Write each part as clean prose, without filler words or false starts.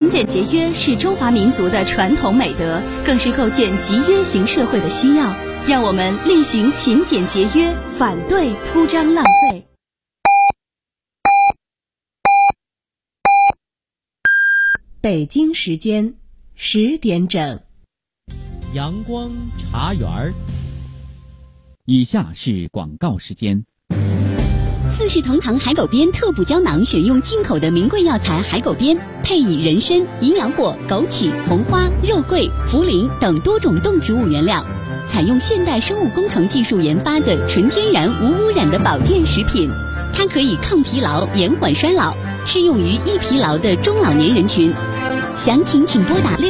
勤俭节约是中华民族的传统美德，更是构建集约型社会的需要。让我们力行勤俭节约，反对铺张浪费。 北京时间10点整， 阳光茶园儿。 以下是广告时间。 四世同堂海狗鞭特补胶囊选用进口的名贵药材海狗鞭，配以人参、营养果、枸杞、红花、肉桂、茯苓等多种动植物原料，采用现代生物工程技术研发的纯天然无污染的保健食品。它可以抗疲劳、延缓衰老，适用于易疲劳的中老年人群。详情请拨打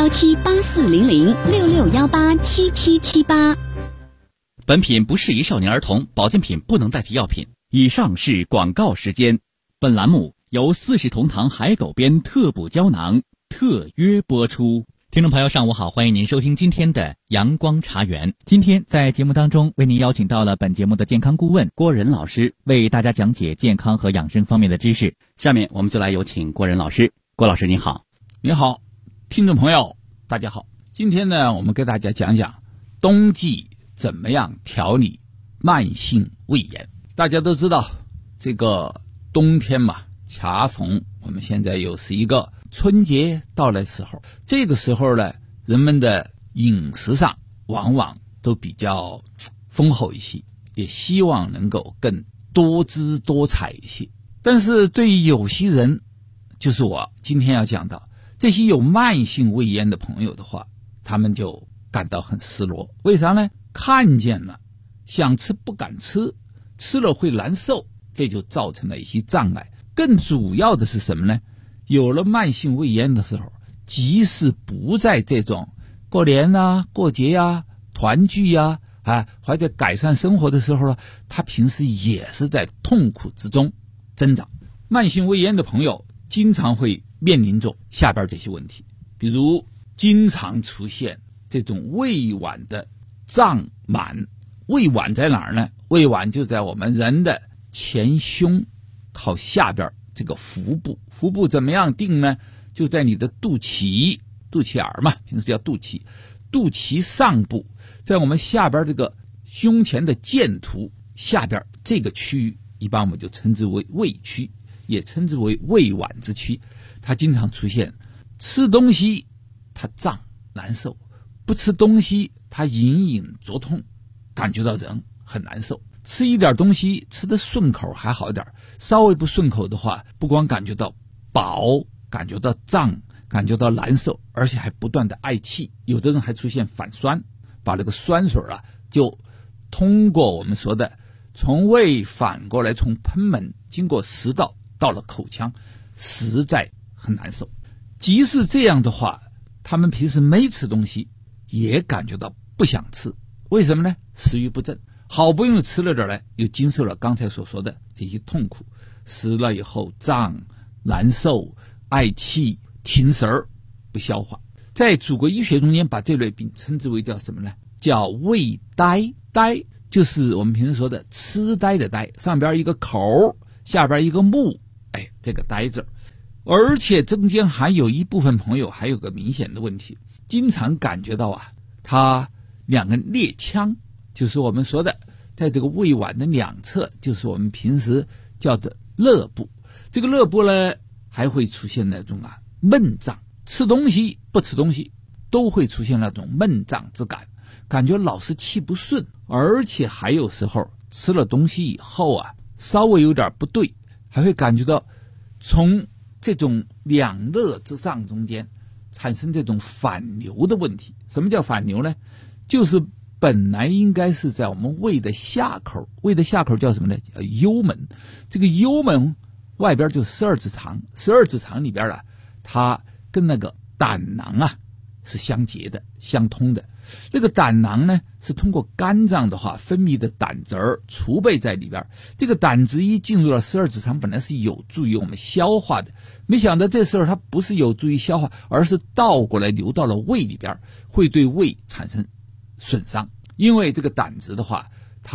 6617840066187778。 本品不适宜少年儿童，保健品不能代替药品。以上是广告时间。本栏目由四世同堂海狗鞭特补胶囊特约播出。听众朋友上午好，欢迎您收听今天的阳光茶园。今天在节目当中为您邀请到了本节目的健康顾问郭仁老师，为大家讲解健康和养生方面的知识。下面我们就来有请郭仁老师。郭老师你好。 你好，听众朋友大家好。今天呢，我们给大家讲讲冬季怎么样调理慢性胃炎。大家都知道这个冬天嘛，恰逢我们现在又是一个春节到来时候，这个时候呢，人们的饮食上往往都比较丰厚一些，也希望能够更多姿多彩一些。但是对于有些人，就是我今天要讲到这些有慢性胃炎的朋友的话，他们就感到很失落。为啥呢？看见了想吃不敢吃，吃了会难受，这就造成了一些障碍。更主要的是什么呢？有了慢性胃炎的时候，即使不在这种过年啊、过节啊、团聚啊或者改善生活的时候，他平时也是在痛苦之中挣扎。慢性胃炎的朋友经常会面临着下边这些问题，比如经常出现这种胃脘的胀满。胃脘在哪儿呢？胃脘就在我们人的前胸靠下边这个腹部。腹部怎么样定呢？就在你的肚脐眼嘛，平时叫肚脐。肚脐上部，在我们下边这个胸前的剑突下边这个区域，一般我们就称之为胃区，也称之为胃脘之区。它经常出现吃东西它胀难受，不吃东西它隐隐作痛，感觉到人很难受。吃一点东西吃得顺口还好点，稍微不顺口的话，不光感觉到饱，感觉到胀，感觉到难受，而且还不断的嗳气。有的人还出现反酸，把那个酸水就通过我们说的从胃反过来从贲门经过食道到了口腔，实在很难受。即使这样的话，他们平时没吃东西也感觉到不想吃。为什么呢？食欲不振，好不容易吃了点来，又经受了刚才所说的这些痛苦，吃了以后胀、难受、嗳气、停神儿、不消化。在祖国医学中间把这类病称之为叫什么呢？叫胃呆。呆就是我们平时说的痴呆的呆，上边一个口，下边一个目，这个呆字。而且中间还有一部分朋友还有个明显的问题，经常感觉到他两个趔腔，就是我们说的在这个胃脘的两侧，就是我们平时叫的肋部。这个肋部呢，还会出现那种闷胀，吃东西不吃东西都会出现那种闷胀之感，感觉老是气不顺，而且还有时候吃了东西以后稍微有点不对，还会感觉到从这种两肋之上中间产生这种反流的问题。什么叫反流呢？就是本来应该是在我们胃的下口，胃的下口叫什么呢？叫幽门。这个幽门外边就12指肠，12指肠里边它跟那个胆囊是相结的、相通的。那个胆囊呢，是通过肝脏的话分泌的胆汁儿储备在里边。这个胆汁一进入了12指肠，本来是有助于我们消化的，没想到这时候它不是有助于消化，而是倒过来流到了胃里边，会对胃产生损伤。因为这个胆汁的话，它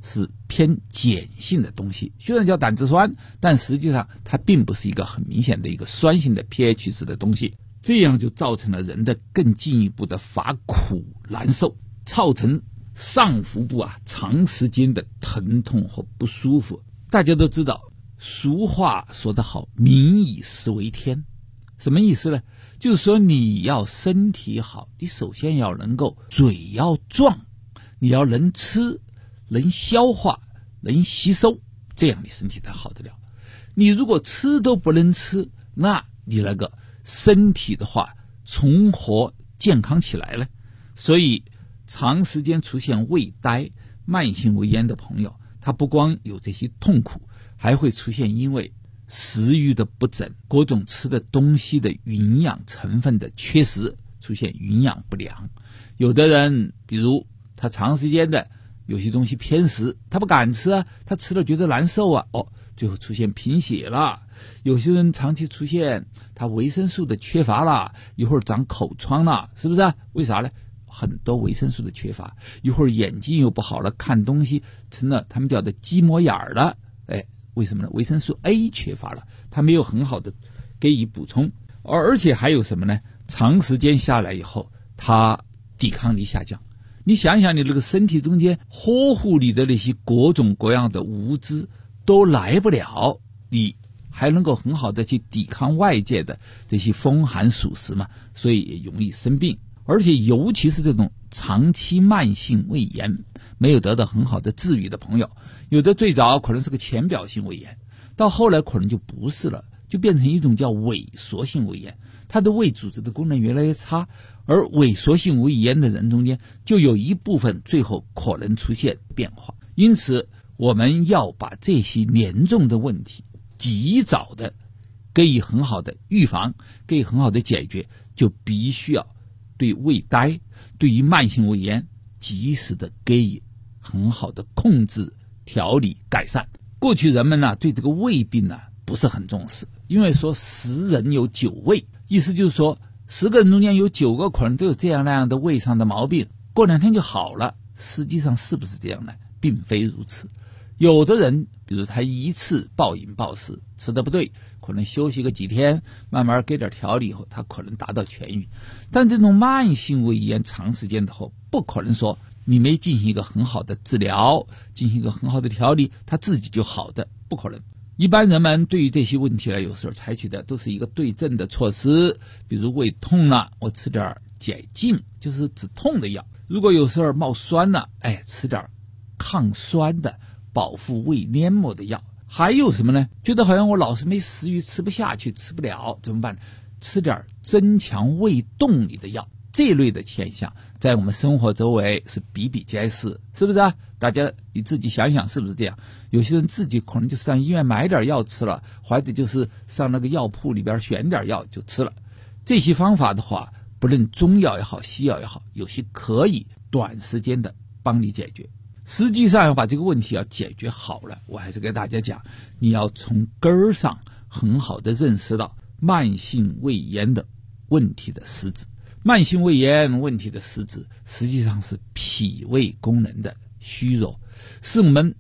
是偏碱性的东西，虽然叫胆汁酸，但实际上它并不是一个很明显的一个酸性的 pH 值的东西，这样就造成了人的更进一步的乏苦难受，造成上腹部长时间的疼痛和不舒服。大家都知道俗话说得好，民以食为天，什么意思呢？就是说你要身体好，你首先要能够嘴要壮，你要能吃能消化能吸收，这样你身体才好得了。你如果吃都不能吃，那你那个身体的话从何健康起来呢？所以长时间出现胃呆慢性胃炎的朋友，他不光有这些痛苦，还会出现因为食欲的不整，各种吃的东西的营养成分的缺失，出现营养不良。有的人比如他长时间的有些东西偏食，他不敢吃他吃了觉得难受最后出现贫血了。有些人长期出现他维生素的缺乏了，一会儿长口疮了，是不是为啥呢？很多维生素的缺乏，一会儿眼睛又不好了，看东西成了他们叫的鸡模眼了。为什么呢？维生素 A 缺乏了，它没有很好的给予补充。而且还有什么呢？长时间下来以后，它抵抗力下降。你想想，你这个身体中间呵护你的那些各种各样的物质都来不了，你还能够很好的去抵抗外界的这些风寒暑湿嘛，所以也容易生病。而且尤其是这种长期慢性胃炎没有得到很好的治愈的朋友，有的最早可能是个浅表性胃炎，到后来可能就不是了，就变成一种叫萎缩性胃炎，他的胃组织的功能越来越差。而萎缩性胃炎的人中间就有一部分最后可能出现变化。因此我们要把这些严重的问题及早的给予很好的预防，给予很好的解决，就必须要对胃呆，对于慢性胃炎及时的给予很好的控制、调理、改善。过去人们对这个胃病不是很重视，因为说10人有9胃，意思就是说10个人中间有9个可能都有这样那样的胃上的毛病，过2天就好了。实际上是不是这样呢？并非如此。有的人比如他一次暴饮暴食，吃得不对，可能休息个几天，慢慢给点调理以后，他可能达到痊愈。但这种慢性胃炎长时间的后，不可能说你没进行一个很好的治疗，进行一个很好的调理，他自己就好的，不可能。一般人们对于这些问题有时候采取的都是一个对症的措施，比如胃痛了，我吃点解痉，就是止痛的药；如果有时候冒酸了，吃点抗酸的保护胃黏膜的药。还有什么呢？觉得好像我老是没食欲，吃不下去，吃不了，怎么办？吃点增强胃动力的药。这类的现象在我们生活周围是比比皆是，是不是大家你自己想想是不是这样？有些人自己可能就上医院买点药吃了，或者就是上那个药铺里边选点药就吃了。这些方法的话，不论中药也好，西药也好，有些可以短时间的帮你解决。实际上要把这个问题要解决好了，我还是给大家讲，你要从根儿上很好的认识到慢性胃炎的问题的实质。慢性胃炎问题的实质实际上是脾胃功能的虚弱，是我们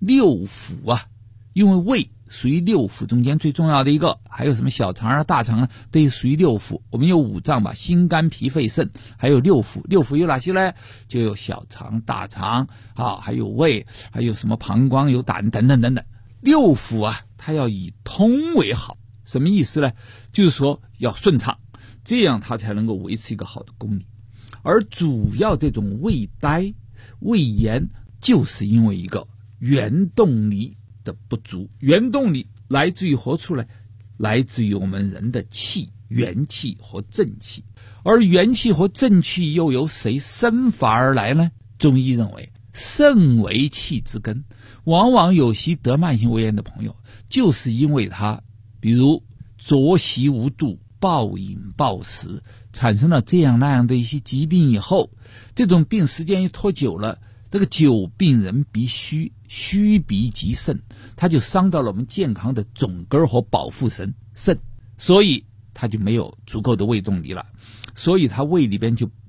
6腑因为胃属于6腑中间最重要的一个，还有什么小肠大肠都属于6腑。我们有5脏吧，心肝脾肺肾，还有6腑。6腑有哪些呢？就有小肠大肠还有胃，还有什么膀胱，有胆等等等等。6腑它要以通为好，什么意思呢？就是说要顺畅，这样它才能够维持一个好的功力。而主要这种胃呆胃炎就是因为一个原动力的不足。原动力来自于何处呢？来自于我们人的气，元气和正气。而元气和正气又由谁生发而来呢？中医认为肾为气之根。往往有些得慢性胃炎的朋友，就是因为他比如作息无度，暴饮暴食，产生了这样那样的一些疾病以后，这种病时间一拖久了，这个久病人必虚，虚必极肾，它就伤到了我们健康的总根和保护神肾，所以它就没有足够的胃动力了，所以它胃里边就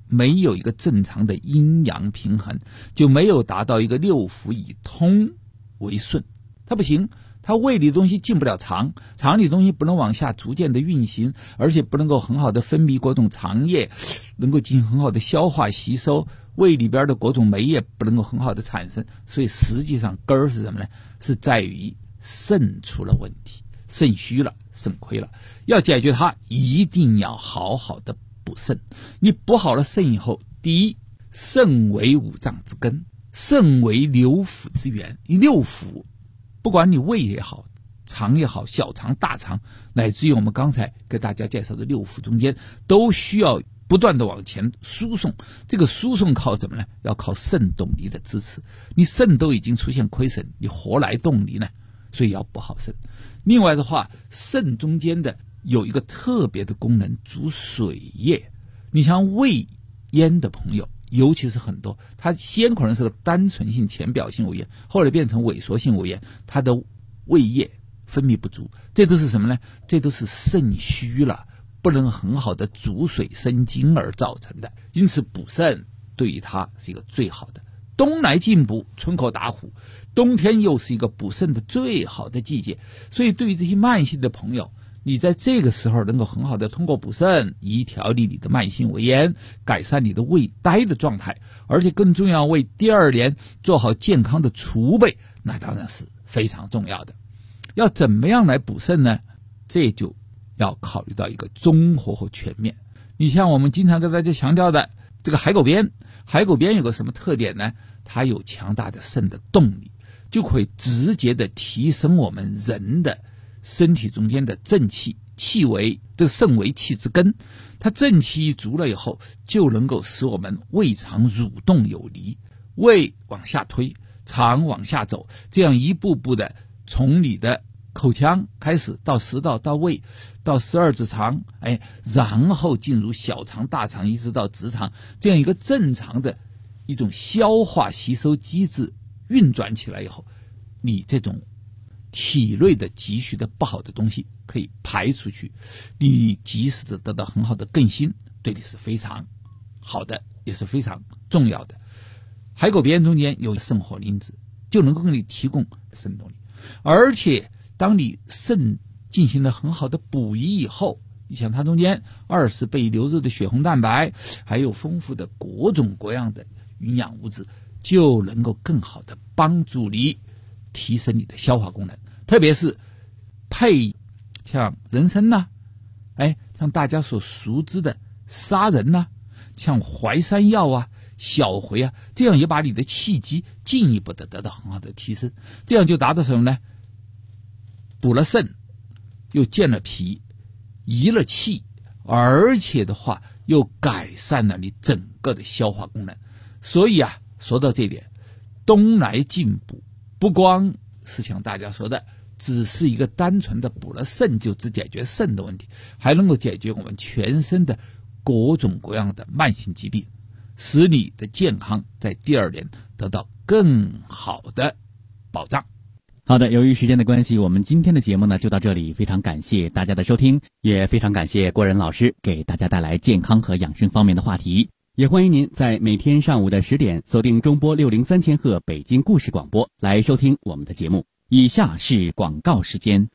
没有一个正常的阴阳平衡，就没有达到一个六腑以通为顺，它不行，它胃里的东西进不了肠，肠里的东西不能往下逐渐的运行，而且不能够很好的分泌各种肠液，能够进行很好的消化吸收，胃里边的各种酶液不能够很好的产生，所以实际上根儿是什么呢？是在于肾出了问题，肾虚了，肾亏了。要解决它，一定要好好的补肾。你补好了肾以后，第一，肾为五脏之根，肾为六腑之源。六腑，不管你胃也好，肠也好，小肠、大肠，乃至于我们刚才给大家介绍的六腑中间，都需要不断的往前输送。这个输送靠什么呢？要靠肾动力的支持。你肾都已经出现亏损，你何来动力呢？所以要补好肾。另外的话，肾中间的有一个特别的功能，主水液。你像胃炎的朋友，尤其是很多，他先可能是个单纯性浅表性胃炎，后来变成萎缩性胃炎，他的胃液分泌不足，这都是什么呢？这都是肾虚了，不能很好的主水生津而造成的。因此补肾对于他是一个最好的。冬来进补，春口打虎，冬天又是一个补肾的最好的季节。所以对于这些慢性的朋友，你在这个时候能够很好的通过补肾，以调理你的慢性胃炎，改善你的胃呆的状态，而且更重要，为第二年做好健康的储备，那当然是非常重要的。要怎么样来补肾呢？这就要考虑到一个综合和全面。你像我们经常跟大家强调的这个海狗鞭，海狗鞭有个什么特点呢？它有强大的肾的动力，就可以直接的提升我们人的身体中间的正气。气为这个肾为气之根，它正气一足了以后，就能够使我们胃肠蠕动有力，胃往下推，肠往下走，这样一步步的从你的口腔开始到食道，到胃，到12指肠，然后进入小肠、大肠，一直到直肠，这样一个正常的一种消化吸收机制运转起来以后，你这种体内的积蓄的不好的东西可以排出去，你及时的得到很好的更新，对你是非常好的，也是非常重要的。海狗鞭中间有肾活灵子，就能够给你提供肾动力，而且当你肾进行了很好的补益以后，你想它中间20倍流入的血红蛋白，还有丰富的各种各样的营养物质，就能够更好的帮助你提升你的消化功能。特别是配像人参呐，像大家所熟知的砂仁呐，像淮山药啊、小茴啊，这样也把你的气机进一步的得到很好的提升，这样就达到什么呢？补了肾，又健了脾，益了气，而且的话又改善了你整个的消化功能。所以啊，说到这点，冬来进补不光是像大家说的只是一个单纯的补了肾就只解决肾的问题，还能够解决我们全身的各种各样的慢性疾病，使你的健康在第二年得到更好的保障。 好的，由于时间的关系，我们今天的节目呢就到这里，非常感谢大家的收听，也非常感谢郭仁老师给大家带来健康和养生方面的话题。也欢迎您在每天上午的10点锁定中波603千赫北京故事广播来收听我们的节目。以下是广告时间。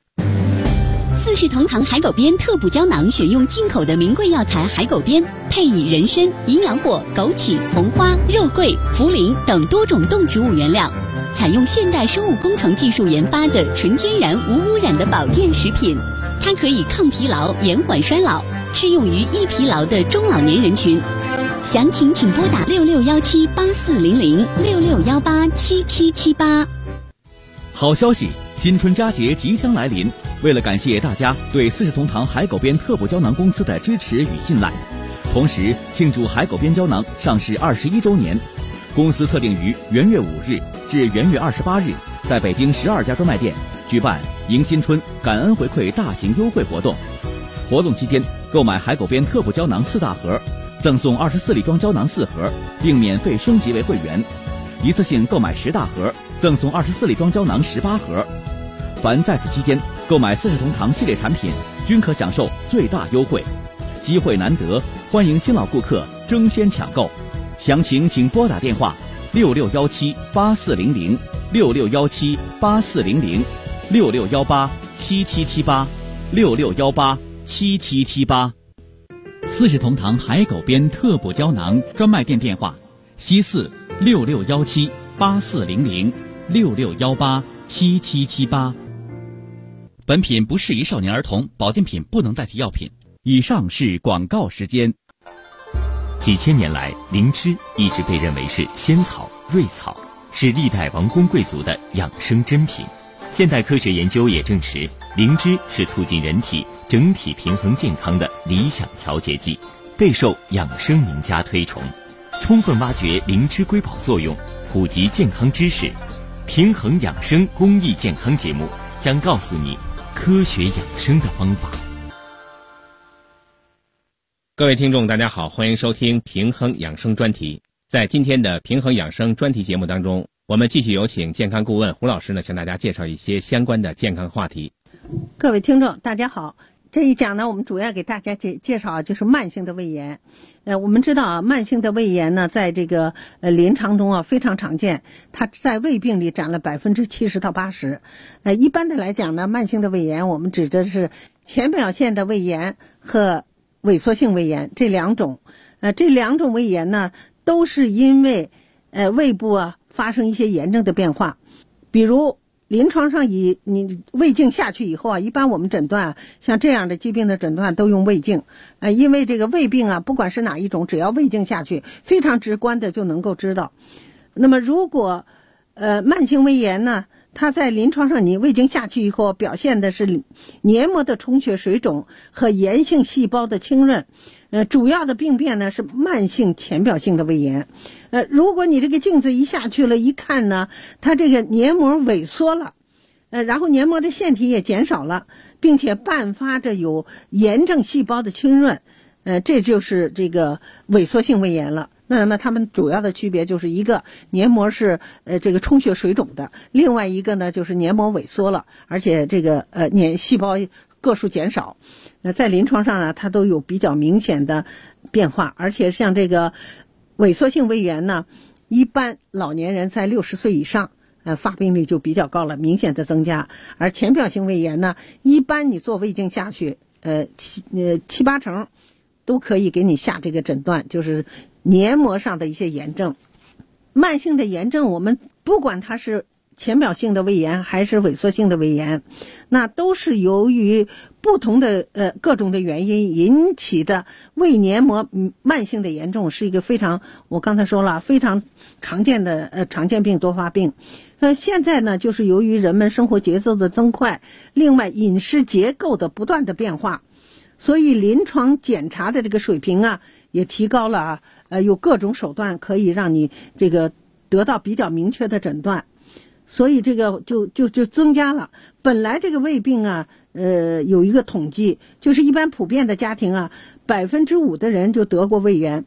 4世同堂海狗鞭特补胶囊选用进口的名贵药材海狗鞭，配以人参、营养果、枸杞、红花、肉桂、茯苓等多种动植物原料，采用现代生物工程技术研发的纯天然无污染的保健食品。它可以抗疲劳、延缓衰老，适用于易疲劳的中老年人群。详情请拨打6617840066187778。 好消息，新春佳节即将来临，为了感谢大家对4世同堂海狗鞭特补胶囊公司的支持与信赖，同时庆祝海狗鞭胶囊上市21周年，公司特定于元月5日至元月28日在北京12家专卖店举办迎新春感恩回馈大型优惠活动。活动期间购买海狗鞭特补胶囊4大盒，赠送24粒装胶囊4盒，并免费升级为会员。一次性购买10大盒，赠送24粒装胶囊18盒。凡在此期间购买4世同堂系列产品，均可享受最大优惠。机会难得，欢迎新老顾客争先抢购。详情请拨打电话66178400、66178400、66187778、66187778。四世同堂海狗鞭特补胶囊专卖店电话：西466178400、66187778。本品不适宜少年儿童，保健品不能代替药品。以上是广告时间。 几千年来，灵芝一直被认为是仙草、瑞草，是历代王公贵族的养生珍品。现代科学研究也证实，灵芝是促进人体整体平衡健康的理想调节剂，备受养生名家推崇。充分挖掘灵芝瑰宝作用，普及健康知识，平衡养生公益健康节目将告诉你科学养生的方法。 各位听众大家好，欢迎收听平衡养生专题。在今天的平衡养生专题节目当中，我们继续有请健康顾问胡老师呢，向大家介绍一些相关的健康话题。 各位听众大家好，这一讲呢，我们主要给大家介绍就是慢性的胃炎。我们知道啊，慢性的胃炎呢，在这个临床中啊非常常见，它在胃病里占了70%到80%。一般的来讲呢，慢性的胃炎我们指的是浅表现的胃炎和萎缩性胃炎这两种。这两种胃炎呢，都是因为胃部啊发生一些炎症的变化。比如临床上你胃镜下去以后啊，一般我们诊断像这样的疾病的诊断都用胃镜。因为这个胃病啊，不管是哪一种，只要胃镜下去，非常直观的就能够知道。那么如果慢性胃炎呢，它在临床上你胃镜下去以后，表现的是黏膜的充血水肿和炎性细胞的浸润。主要的病变呢是慢性浅表性的胃炎。如果你这个镜子一下去了，一看呢，它这个黏膜萎缩了，然后黏膜的腺体也减少了，并且伴发着有炎症细胞的浸润，这就是这个萎缩性胃炎了。那么它们主要的区别就是一个黏膜是这个充血水肿的，另外一个呢就是黏膜萎缩了，而且这个细胞个数减少。在临床上呢，它都有比较明显的变化，而且像这个萎缩性胃炎呢，一般老年人在60岁以上，发病率就比较高了，明显的增加。而浅表性胃炎呢，一般你做胃镜下去，7-8成都可以给你下这个诊断，就是黏膜上的一些炎症。慢性的炎症，我们不管它是浅表性的胃炎还是萎缩性的胃炎，那都是由于不同的各种的原因引起的胃黏膜慢性的炎症，是一个非常，我刚才说了，非常常见的常见病多发病。现在呢，就是由于人们生活节奏的增快，另外饮食结构的不断的变化，所以临床检查的这个水平啊也提高了有各种手段可以让你这个得到比较明确的诊断。所以这个就增加了。本来这个胃病啊，有一个统计，就是一般普遍的家庭啊，5%的人就得过胃炎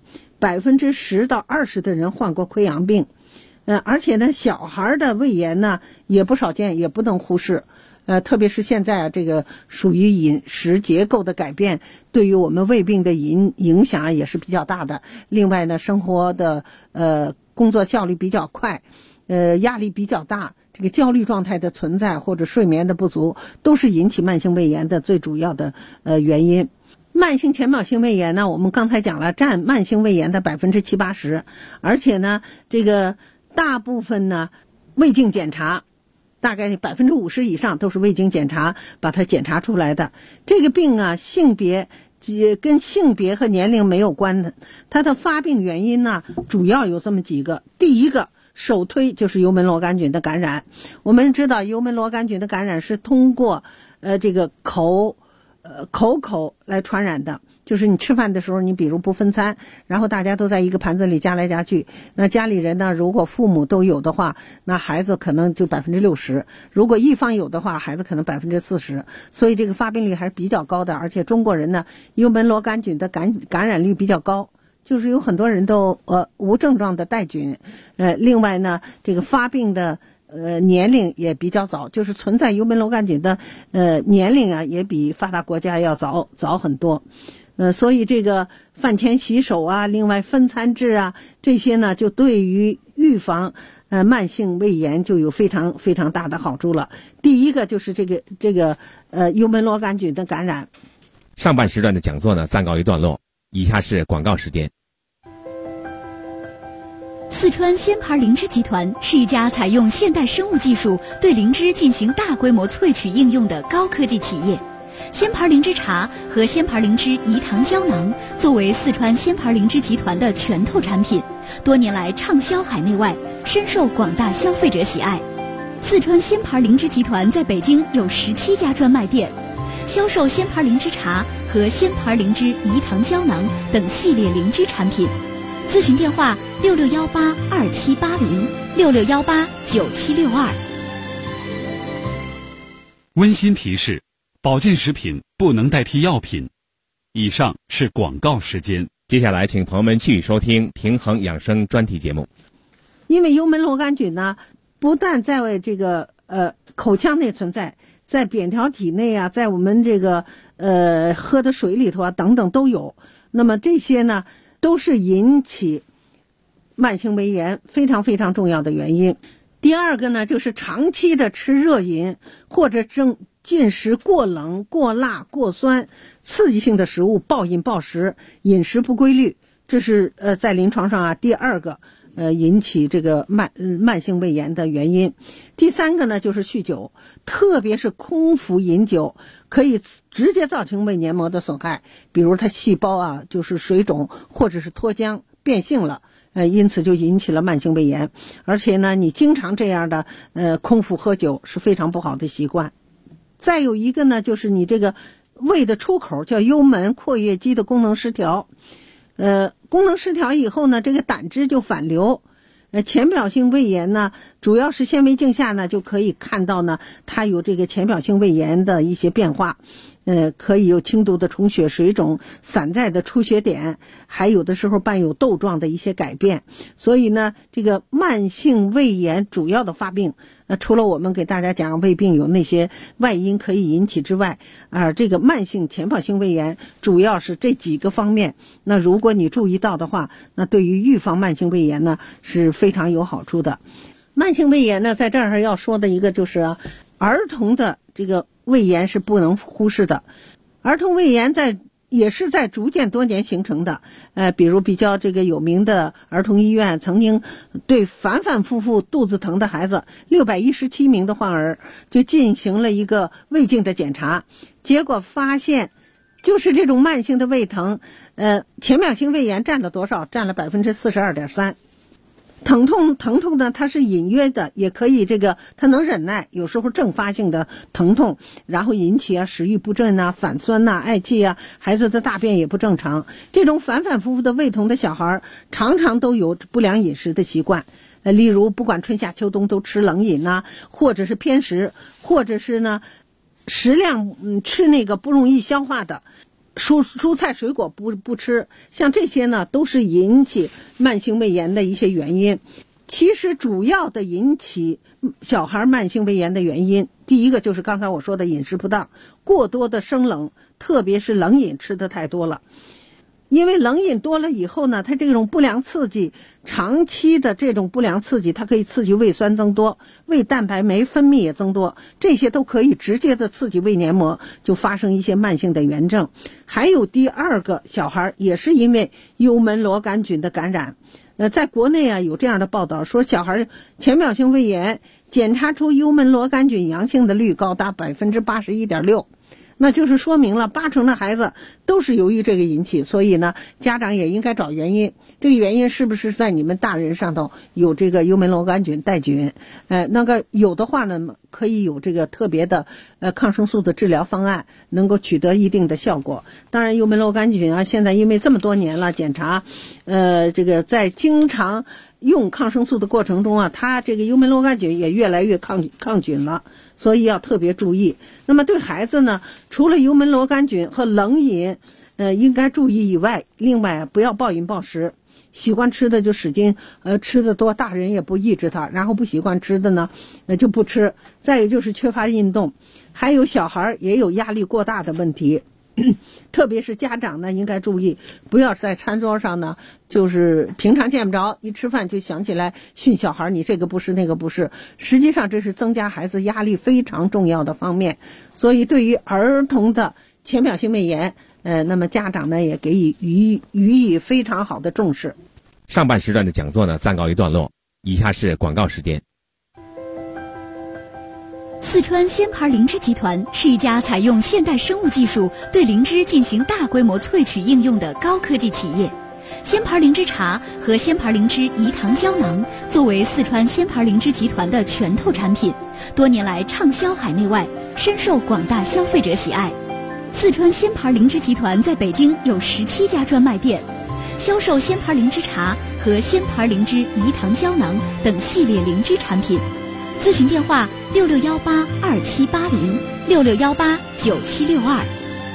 ，10%到20%的人患过溃疡病。而且呢，小孩的胃炎呢也不少见，也不能忽视。特别是现在这个属于饮食结构的改变，对于我们胃病的影响也是比较大的。另外呢，生活的工作效率比较快。压力比较大，这个焦虑状态的存在或者睡眠的不足，都是引起慢性胃炎的最主要的原因。慢性浅表性胃炎呢，我们刚才讲了，占慢性胃炎的70-80%，而且呢，这个大部分呢，胃镜检查，大概50%以上都是胃镜检查把它检查出来的。这个病啊，跟性别和年龄没有关的，它的发病原因呢，主要有这么几个。第一个，首推就是幽门螺杆菌的感染。我们知道幽门螺杆菌的感染是通过这个口来传染的，就是你吃饭的时候，你比如不分餐，然后大家都在一个盘子里夹来夹去，那家里人呢，如果父母都有的话，那孩子可能就60%，如果一方有的话，孩子可能40%，所以这个发病率还是比较高的。而且中国人呢，幽门螺杆菌的感染率比较高，就是有很多人都无症状的带菌。另外呢，这个发病的年龄也比较早，就是存在幽门螺杆菌的年龄啊，也比发达国家要早很多。 所以这个饭前洗手啊，另外分餐制啊，这些呢就对于预防慢性胃炎就有非常非常大的好处了。第一个就是这个幽门螺杆菌的感染。 上半时段的讲座呢暂告一段落，以下是广告时间。 四川鲜牌灵芝集团是一家采用现代生物技术对灵芝进行大规模萃取应用的高科技企业。鲜牌灵芝茶和鲜牌灵芝饴糖胶囊作为四川鲜牌灵芝集团的拳头产品，多年来畅销海内外，深受广大消费者喜爱。四川鲜牌灵芝集团在北京有17家专卖店，销售鲜牌灵芝茶和鲜牌灵芝饴糖胶囊等系列灵芝产品。咨询电话66182780，66189762。 温馨提示：保健食品不能代替药品。以上是广告时间。 接下来请朋友们继续收听平衡养生专题节目。 因为幽门螺杆菌呢，不但在这个口腔内存在，在扁桃体内啊，在我们这个喝的水里头啊等等都有。那么这些呢都是引起慢性胃炎非常非常重要的原因。第二个呢，就是长期的吃热饮或者进食过冷、过辣、过酸、刺激性的食物，暴饮暴食，饮食不规律，这是在临床上啊第二个引起这个慢性胃炎的原因。第三个呢，就是酗酒，特别是空腹饮酒，可以直接造成胃黏膜的损害，比如它细胞啊就是水肿或者是脱浆变性了，因此就引起了慢性胃炎。而且呢，你经常这样的空腹喝酒是非常不好的习惯。再有一个呢，就是你这个胃的出口叫幽门括约肌的功能失调，功能失调以后呢，这个胆汁就反流。浅表性胃炎呢，主要是纤维镜下呢就可以看到呢，它有这个浅表性胃炎的一些变化，可以有轻度的充血、水肿、散在的出血点，还有的时候伴有豆状的一些改变。所以呢，这个慢性胃炎主要的发病，除了我们给大家讲胃病有那些外因可以引起之外，这个慢性浅表性胃炎主要是这几个方面。那如果你注意到的话，那对于预防慢性胃炎呢是非常有好处的。慢性胃炎呢，在这儿要说的一个就是儿童的这个胃炎是不能忽视的。儿童胃炎也是在逐渐多年形成的，比如比较这个有名的儿童医院曾经对反反复复肚子疼的孩子617名的患儿就进行了一个胃镜的检查，结果发现就是这种慢性的胃疼，浅表性胃炎占了多少？占了 42.3%。疼痛呢，它是隐约的，也可以它能忍耐，有时候阵发性的疼痛，然后引起食欲不振啊、反酸啊、嗳气啊，孩子的大便也不正常。这种反反复复的胃疼的小孩常常都有不良饮食的习惯，例如不管春夏秋冬都吃冷饮啊，或者是偏食，或者是呢食量吃那个不容易消化的蔬菜水果不吃，像这些呢都是引起慢性胃炎的一些原因。其实主要的引起小孩慢性胃炎的原因，第一个就是刚才我说的饮食不当，过多的生冷，特别是冷饮吃的太多了。因为冷饮多了以后呢，它这种不良刺激，长期的这种不良刺激，它可以刺激胃酸增多，胃蛋白酶分泌也增多，这些都可以直接的刺激胃黏膜，就发生一些慢性的炎症。还有第二个，小孩也是因为幽门螺杆菌的感染。在国内啊有这样的报道说，小孩浅表性胃炎检查出幽门螺杆菌阳性的率高达 81.6%。那就是说明了80%的孩子都是由于这个引起，所以呢，家长也应该找原因。这个原因是不是在你们大人上头有这个幽门螺杆菌带菌？有的话呢，可以有这个特别的抗生素的治疗方案，能够取得一定的效果。当然，幽门螺杆菌啊，现在因为这么多年了，检查，在经常用抗生素的过程中啊，它这个幽门螺杆菌也越来越抗菌了。所以要特别注意。那么对孩子呢，除了幽门螺杆菌和冷饮应该注意以外，另外不要暴饮暴食，喜欢吃的就使劲吃的多，大人也不抑制他，然后不习惯吃的呢就不吃。再有就是缺乏运动，还有小孩也有压力过大的问题。 特别是家长呢，应该注意，不要在餐桌上呢，就是平常见不着，一吃饭就想起来训小孩，你这个不是那个不是。实际上这是增加孩子压力非常重要的方面。所以对于儿童的浅表性胃炎，那么家长呢也给予以非常好的重视。 上半时段的讲座呢暂告一段落，以下是广告时间。 四川鲜牌灵芝集团是一家采用现代生物技术对灵芝进行大规模萃取应用的高科技企业。鲜牌灵芝茶和鲜牌灵芝饴糖胶囊作为四川鲜牌灵芝集团的拳头产品，多年来畅销海内外，深受广大消费者喜爱。四川鲜牌灵芝集团在北京有17家专卖店，销售鲜牌灵芝茶和鲜牌灵芝饴糖胶囊等系列灵芝产品。咨询电话66182780，66189762。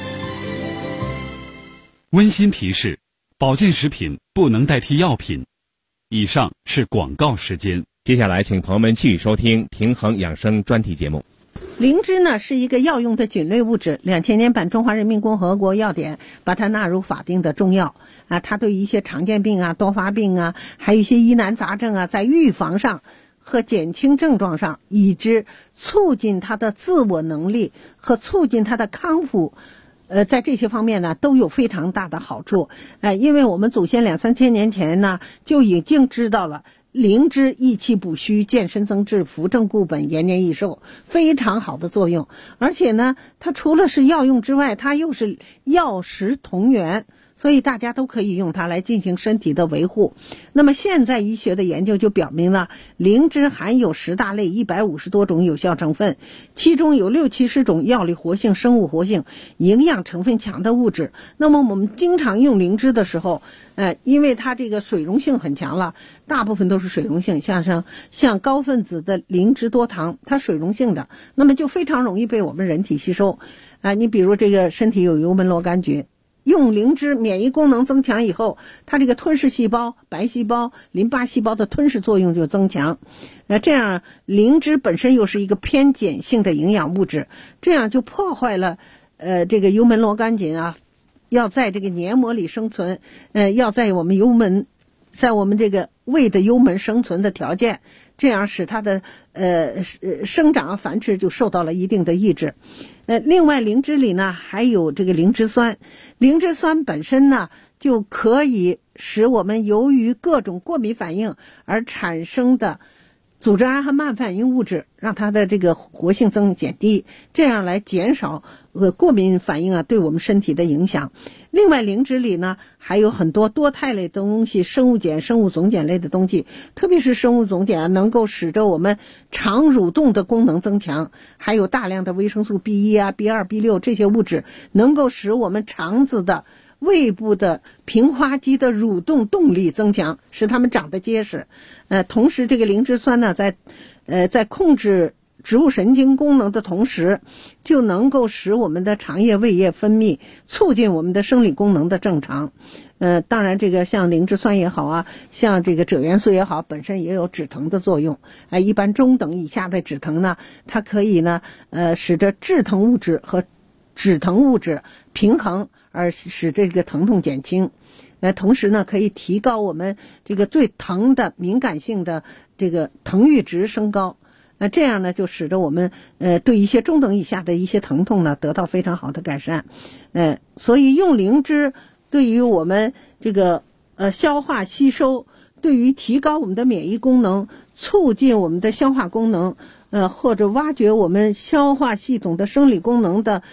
温馨提示：保健食品不能代替药品。以上是广告时间。 接下来，请朋友们继续收听平衡养生专题节目。 灵芝呢是一个药用的菌类物质，2000年版《中华人民共和国药典》把它纳入法定的中药啊，它对于一些常见病啊、多发病啊，还有一些疑难杂症啊，在预防上和减轻症状上，以及促进它的自我能力和促进它的康复，在这些方面呢都有非常大的好处。因为我们祖先2-3千年前呢就已经知道了灵芝益气补虚、健身增智、扶正固本、延年益寿，非常好的作用。而且呢，它除了是药用之外，它又是药食同源，所以大家都可以用它来进行身体的维护。那么现在医学的研究就表明了，灵芝含有10大类150多种有效成分，其中有60-70种药理活性、生物活性、营养成分强的物质。那么我们经常用灵芝的时候，因为它这个水溶性很强了，大部分都是水溶性，像高分子的灵芝多糖，它水溶性的，那么就非常容易被我们人体吸收。你比如这个身体有幽门螺杆菌，用灵芝免疫功能增强以后，它这个吞噬细胞、白细胞、淋巴细胞的吞噬作用就增强。这样灵芝本身又是一个偏碱性的营养物质，这样就破坏了这个幽门螺杆菌啊，要在这个黏膜里生存，要在我们这个胃的幽门生存的条件，这样使它的生长繁殖就受到了一定的抑制。另外灵芝里呢还有这个灵芝酸，灵芝酸本身呢就可以使我们由于各种过敏反应而产生的组织胺和慢反应物质，让它的这个活性减低，这样来减少过敏反应啊对我们身体的影响。另外灵芝里呢还有很多多肽类的东西，生物碱、生物总碱类的东西，特别是生物总碱能够使得我们肠蠕动的功能增强，还有大量的维生素 B1 啊、B2、B6 这些物质能够使我们肠子的胃部的平滑肌的蠕动动力增强，使它们长得结实。同时这个灵芝酸呢在控制植物神经功能的同时，就能够使我们的肠液、胃液分泌，促进我们的生理功能的正常。当然这个像灵芝酸也好啊，像这个锗元素也好，本身也有止疼的作用。一般中等以下的止疼呢，它可以呢使得致疼物质和止疼物质平衡，而使这个疼痛减轻。同时呢可以提高我们这个对疼的敏感性的这个疼阈值升高。这样呢就使得我们对一些中等以下的一些疼痛呢得到非常好的改善。所以用灵芝对于我们这个消化吸收，对于提高我们的免疫功能，促进我们的消化功能，或者挖掘我们消化系统的生理功能的